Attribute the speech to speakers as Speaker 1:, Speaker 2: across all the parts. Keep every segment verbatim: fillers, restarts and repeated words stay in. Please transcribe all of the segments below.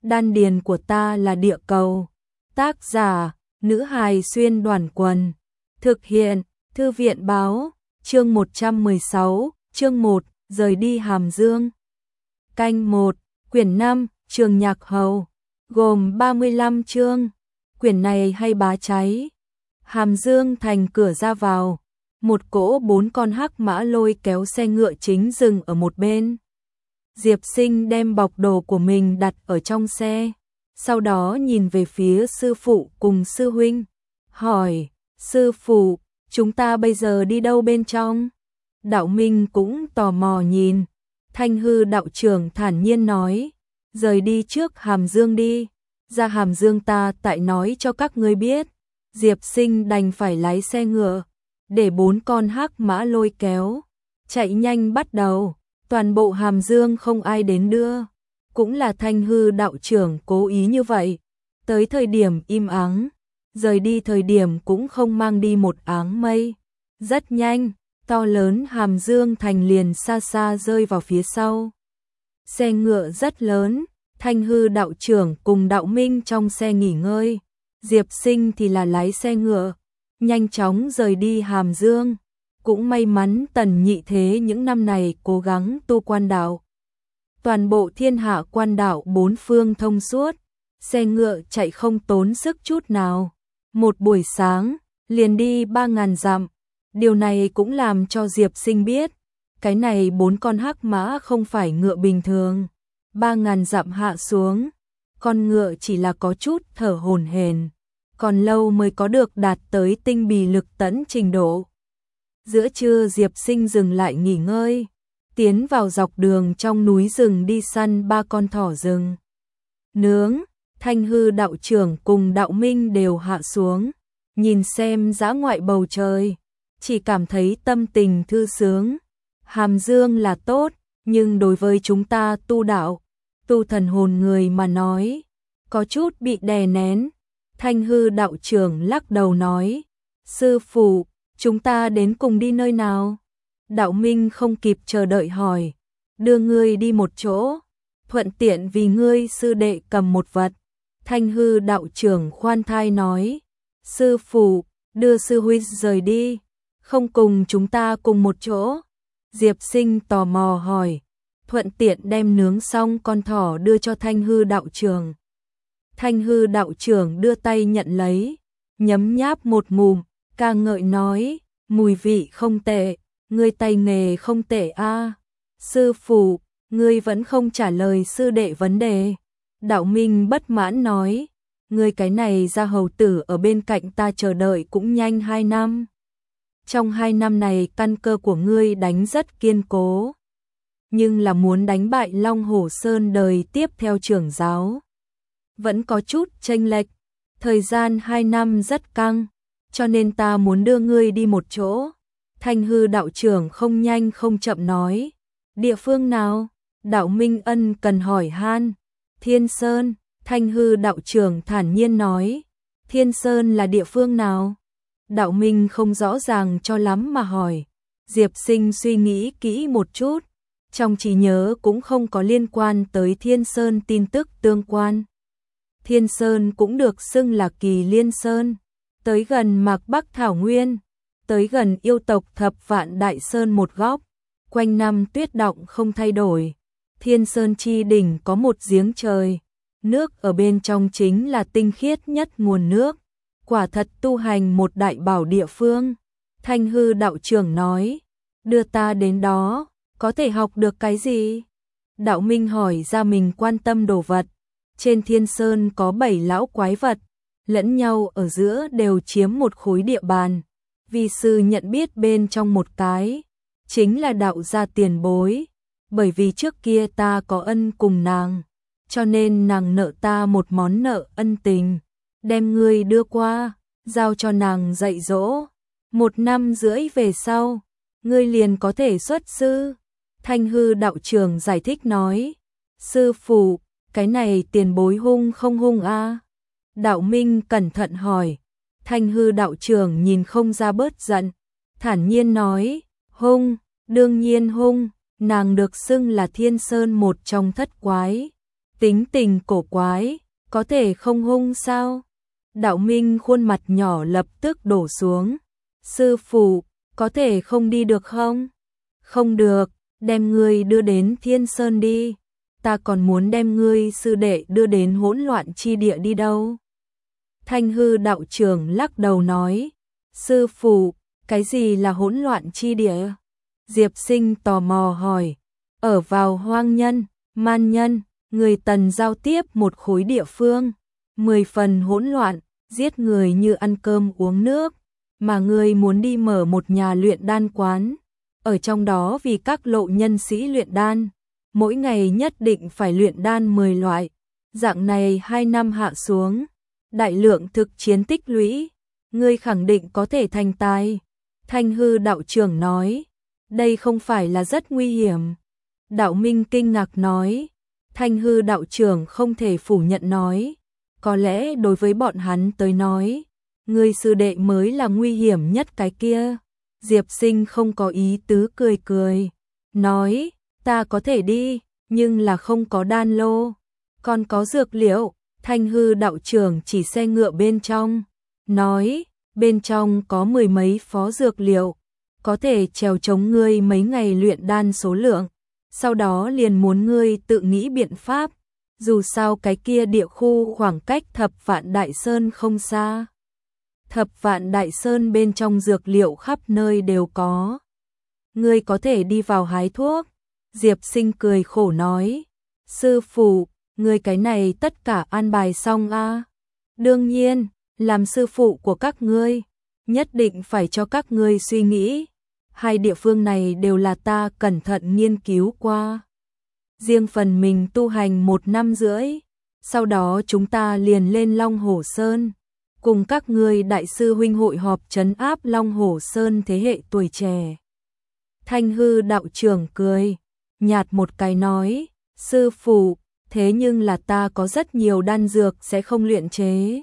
Speaker 1: đan điền của ta là địa cầu. Tác giả, nữ hài xuyên đoàn quần. Thực hiện, thư viện báo, chương một trăm mười sáu, chương một, rời đi Hàm Dương. Canh một, quyển năm, Trường Nhạc Hầu, gồm ba mươi lăm chương. Quyển này hay bá cháy. Hàm Dương thành cửa ra vào, một cỗ bốn con hắc mã lôi kéo xe ngựa chính dừng ở một bên. Diệp Sinh đem bọc đồ của mình đặt ở trong xe, sau đó nhìn về phía sư phụ cùng sư huynh, hỏi, sư phụ, chúng ta bây giờ đi đâu bên trong? Đạo Minh cũng tò mò nhìn, Thanh Hư đạo trưởng thản nhiên nói, rời đi trước Hàm Dương đi, ra Hàm Dương ta tại nói cho các ngươi biết. Diệp Sinh đành phải lái xe ngựa, để bốn con hắc mã lôi kéo, chạy nhanh bắt đầu. Toàn bộ Hàm Dương không ai đến đưa, cũng là Thanh Hư đạo trưởng cố ý như vậy. Tới thời điểm im ắng, rời đi thời điểm cũng không mang đi một áng mây. Rất nhanh, to lớn Hàm Dương thành liền xa xa rơi vào phía sau. Xe ngựa rất lớn, Thanh Hư đạo trưởng cùng Đạo Minh trong xe nghỉ ngơi, Diệp Sinh thì là lái xe ngựa, nhanh chóng rời đi Hàm Dương. Cũng may mắn Tần Nhị Thế những năm này cố gắng tu quan đạo. Toàn bộ thiên hạ quan đạo bốn phương thông suốt, xe ngựa chạy không tốn sức chút nào. Một buổi sáng, liền đi ba ngàn dặm. Điều này cũng làm cho Diệp Sinh biết, cái này bốn con hắc mã không phải ngựa bình thường. Ba ngàn dặm hạ xuống, con ngựa chỉ là có chút thở hổn hển, còn lâu mới có được đạt tới tinh bì lực tẫn trình độ. Giữa trưa Diệp Sinh dừng lại nghỉ ngơi, tiến vào dọc đường trong núi rừng đi săn ba con thỏ rừng. Nướng, Thanh Hư đạo trưởng cùng Đạo Minh đều hạ xuống, nhìn xem dã ngoại bầu trời, chỉ cảm thấy tâm tình thư sướng. Hàm Dương là tốt, nhưng đối với chúng ta tu đạo, tu thần hồn người mà nói, có chút bị đè nén. Thanh Hư đạo trưởng lắc đầu nói, sư phụ, chúng ta đến cùng đi nơi nào? Đạo Minh không kịp chờ đợi hỏi, đưa ngươi đi một chỗ, thuận tiện vì ngươi sư đệ cầm một vật. Thanh Hư đạo trưởng khoan thai nói, sư phụ, đưa sư huynh rời đi, không cùng chúng ta cùng một chỗ. Diệp Sinh tò mò hỏi, thuận tiện đem nướng xong con thỏ đưa cho Thanh Hư đạo trưởng. Thanh Hư đạo trưởng đưa tay nhận lấy, nhấm nháp một ngụm, ca ngợi nói, mùi vị không tệ, ngươi tay nghề không tệ a. Sư phụ, ngươi vẫn không trả lời sư đệ vấn đề. Đạo Minh bất mãn nói, ngươi cái này ra hầu tử ở bên cạnh ta chờ đợi cũng nhanh hai năm. Trong hai năm này căn cơ của ngươi đánh rất kiên cố, nhưng là muốn đánh bại Long Hổ Sơn đời tiếp theo trưởng giáo, vẫn có chút chênh lệch. Thời gian hai năm rất căng, cho nên ta muốn đưa ngươi đi một chỗ. Thanh Hư đạo trưởng không nhanh không chậm nói, địa phương nào? Đạo Minh ân cần hỏi han. Thiên Sơn. Thanh Hư đạo trưởng thản nhiên nói, Thiên Sơn là địa phương nào? Đạo Minh không rõ ràng cho lắm mà hỏi. Diệp Sinh suy nghĩ kỹ một chút, trong trí nhớ cũng không có liên quan tới Thiên Sơn tin tức tương quan. Thiên Sơn cũng được xưng là Kỳ Liên Sơn, tới gần Mạc Bắc Thảo Nguyên, tới gần yêu tộc Thập Vạn Đại Sơn một góc, quanh năm tuyết động không thay đổi. Thiên Sơn chi đỉnh có một giếng trời, nước ở bên trong chính là tinh khiết nhất nguồn nước, quả thật tu hành một đại bảo địa phương. Thanh Hư đạo trưởng nói, đưa ta đến đó, có thể học được cái gì? Đạo Minh hỏi ra mình quan tâm đồ vật. Trên Thiên Sơn có bảy lão quái vật, lẫn nhau ở giữa đều chiếm một khối địa bàn. Vi sư nhận biết bên trong một cái, chính là đạo gia tiền bối, bởi vì trước kia ta có ân cùng nàng, cho nên nàng nợ ta một món nợ ân tình, đem ngươi đưa qua, giao cho nàng dạy dỗ. Một năm rưỡi về sau, ngươi liền có thể xuất sư. Thanh Hư đạo trưởng giải thích nói, sư phụ, cái này tiền bối hung không hung a? Đạo Minh cẩn thận hỏi. Thanh Hư đạo trưởng nhìn không ra bớt giận, thản nhiên nói, hung, đương nhiên hung, nàng được xưng là Thiên Sơn một trong thất quái, tính tình cổ quái, có thể không hung sao? Đạo Minh khuôn mặt nhỏ lập tức đổ xuống. Sư phụ, có thể không đi được không? Không được, đem ngươi đưa đến Thiên Sơn đi. Ta còn muốn đem ngươi sư đệ đưa đến hỗn loạn chi địa đi đâu. Thanh hư đạo trưởng lắc đầu nói. Sư phụ, cái gì là hỗn loạn chi địa? Diệp Sinh tò mò hỏi. Ở vào hoang nhân, man nhân, người Tần giao tiếp một khối địa phương. Mười phần hỗn loạn, giết người như ăn cơm uống nước. Mà ngươi muốn đi mở một nhà luyện đan quán. Ở trong đó vì các lộ nhân sĩ luyện đan. Mỗi ngày nhất định phải luyện đan mười loại. Dạng này hai năm hạ xuống. Đại lượng thực chiến tích lũy. Ngươi khẳng định có thể thành tài. Thanh hư đạo trưởng nói. Đây không phải là rất nguy hiểm. Đạo Minh kinh ngạc nói. Thanh hư đạo trưởng không thể phủ nhận nói. Có lẽ đối với bọn hắn tới nói. Ngươi sư đệ mới là nguy hiểm nhất cái kia. Diệp Sinh không có ý tứ cười cười. Nói. Ta có thể đi. Nhưng là không có đan lô. Còn có dược liệu. Thanh hư đạo trưởng chỉ xe ngựa bên trong. Nói. Bên trong có mười mấy phó dược liệu. Có thể trèo chống ngươi mấy ngày luyện đan số lượng. Sau đó liền muốn ngươi tự nghĩ biện pháp. Dù sao cái kia địa khu khoảng cách Thập Vạn Đại Sơn không xa. Thập Vạn Đại Sơn bên trong dược liệu khắp nơi đều có. Ngươi có thể đi vào hái thuốc. Diệp Sinh cười khổ nói. Sư phụ, ngươi cái này tất cả an bài xong a? Đương nhiên, làm sư phụ của các ngươi, nhất định phải cho các ngươi suy nghĩ. Hai địa phương này đều là ta cẩn thận nghiên cứu qua. Riêng phần mình tu hành một năm rưỡi. Sau đó chúng ta liền lên Long Hổ Sơn. Cùng các ngươi đại sư huynh hội họp trấn áp Long Hổ Sơn thế hệ tuổi trẻ. Thanh hư đạo trưởng cười. Nhạt một cái nói. Sư phụ, thế nhưng là ta có rất nhiều đan dược sẽ không luyện chế.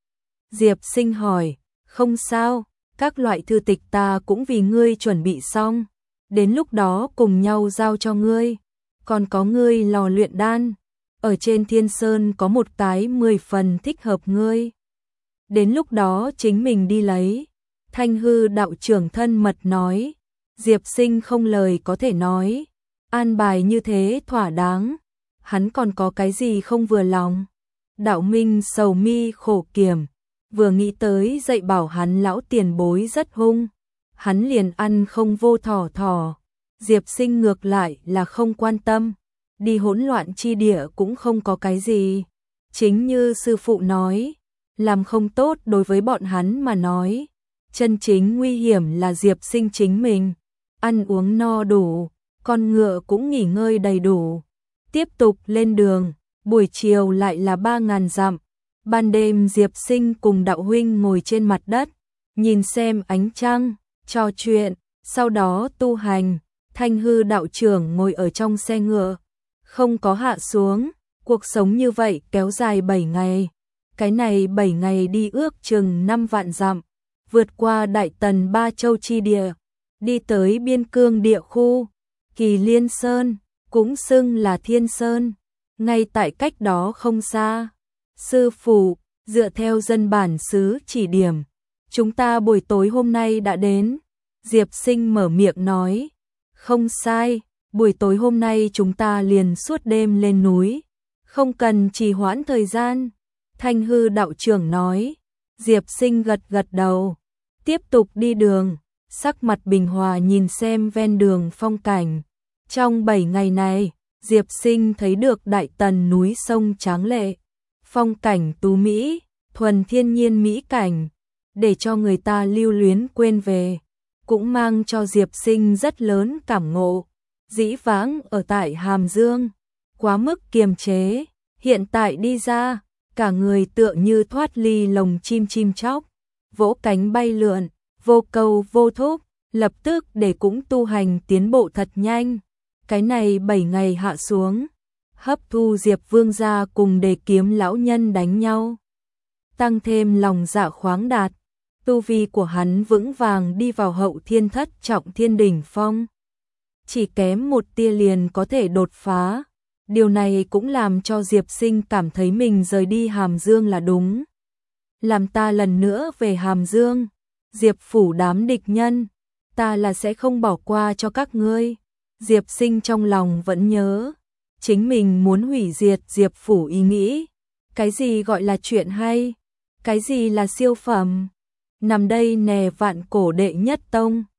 Speaker 1: Diệp Sinh hỏi. Không sao. Các loại thư tịch ta cũng vì ngươi chuẩn bị xong. Đến lúc đó cùng nhau giao cho ngươi. Còn có ngươi lò luyện đan. Ở trên Thiên Sơn có một cái mười phần thích hợp ngươi. Đến lúc đó chính mình đi lấy. Thanh hư đạo trưởng thân mật nói. Diệp Sinh không lời có thể nói. An bài như thế thỏa đáng. Hắn còn có cái gì không vừa lòng. Đạo Minh sầu mi khổ kiểm. Vừa nghĩ tới dạy bảo hắn lão tiền bối rất hung. Hắn liền ăn không vô thỏ thỏ. Diệp Sinh ngược lại là không quan tâm. Đi hỗn loạn chi địa cũng không có cái gì. Chính như sư phụ nói. Làm không tốt đối với bọn hắn mà nói. Chân chính nguy hiểm là Diệp Sinh chính mình. Ăn uống no đủ. Con ngựa cũng nghỉ ngơi đầy đủ. Tiếp tục lên đường. Buổi chiều lại là ba ngàn dặm. Ban đêm Diệp Sinh cùng đạo huynh ngồi trên mặt đất. Nhìn xem ánh trăng. Trò chuyện. Sau đó tu hành. Thanh hư đạo trưởng ngồi ở trong xe ngựa. Không có hạ xuống. Cuộc sống như vậy kéo dài bảy ngày. Cái này bảy ngày đi ước chừng năm vạn dặm. Vượt qua Đại Tần Ba Châu chi địa. Đi tới biên cương địa khu. Kỳ Liên Sơn. Cũng xưng là Thiên Sơn. Ngay tại cách đó không xa. Sư phụ, dựa theo dân bản xứ chỉ điểm. Chúng ta buổi tối hôm nay đã đến. Diệp Sinh mở miệng nói. Không sai, buổi tối hôm nay chúng ta liền suốt đêm lên núi. Không cần trì hoãn thời gian. Thanh hư đạo trưởng nói. Diệp Sinh gật gật đầu. Tiếp tục đi đường. Sắc mặt bình hòa nhìn xem ven đường phong cảnh. Trong bảy ngày này, Diệp Sinh thấy được Đại Tần núi sông tráng lệ. Phong cảnh tú mỹ, thuần thiên nhiên mỹ cảnh. Để cho người ta lưu luyến quên về. Cũng mang cho Diệp Sinh rất lớn cảm ngộ. Dĩ vãng ở tại Hàm Dương. Quá mức kiềm chế. Hiện tại đi ra. Cả người tựa như thoát ly lồng chim chim chóc. Vỗ cánh bay lượn. Vô câu vô thúc. Lập tức để cũng tu hành tiến bộ thật nhanh. Cái này bảy ngày hạ xuống. Hấp thu Diệp Vương gia cùng Đề Kiếm lão nhân đánh nhau. Tăng thêm lòng dạ khoáng đạt. Tu vi của hắn vững vàng đi vào hậu thiên thất trọng thiên đỉnh phong. Chỉ kém một tia liền có thể đột phá. Điều này cũng làm cho Diệp Sinh cảm thấy mình rời đi Hàm Dương là đúng. Làm ta lần nữa về Hàm Dương, Diệp phủ đám địch nhân, ta là sẽ không bỏ qua cho các ngươi. Diệp Sinh trong lòng vẫn nhớ, chính mình muốn hủy diệt Diệp phủ ý nghĩ. Cái gì gọi là chuyện hay? Cái gì là siêu phẩm? Nằm đây nè vạn cổ đệ nhất tông,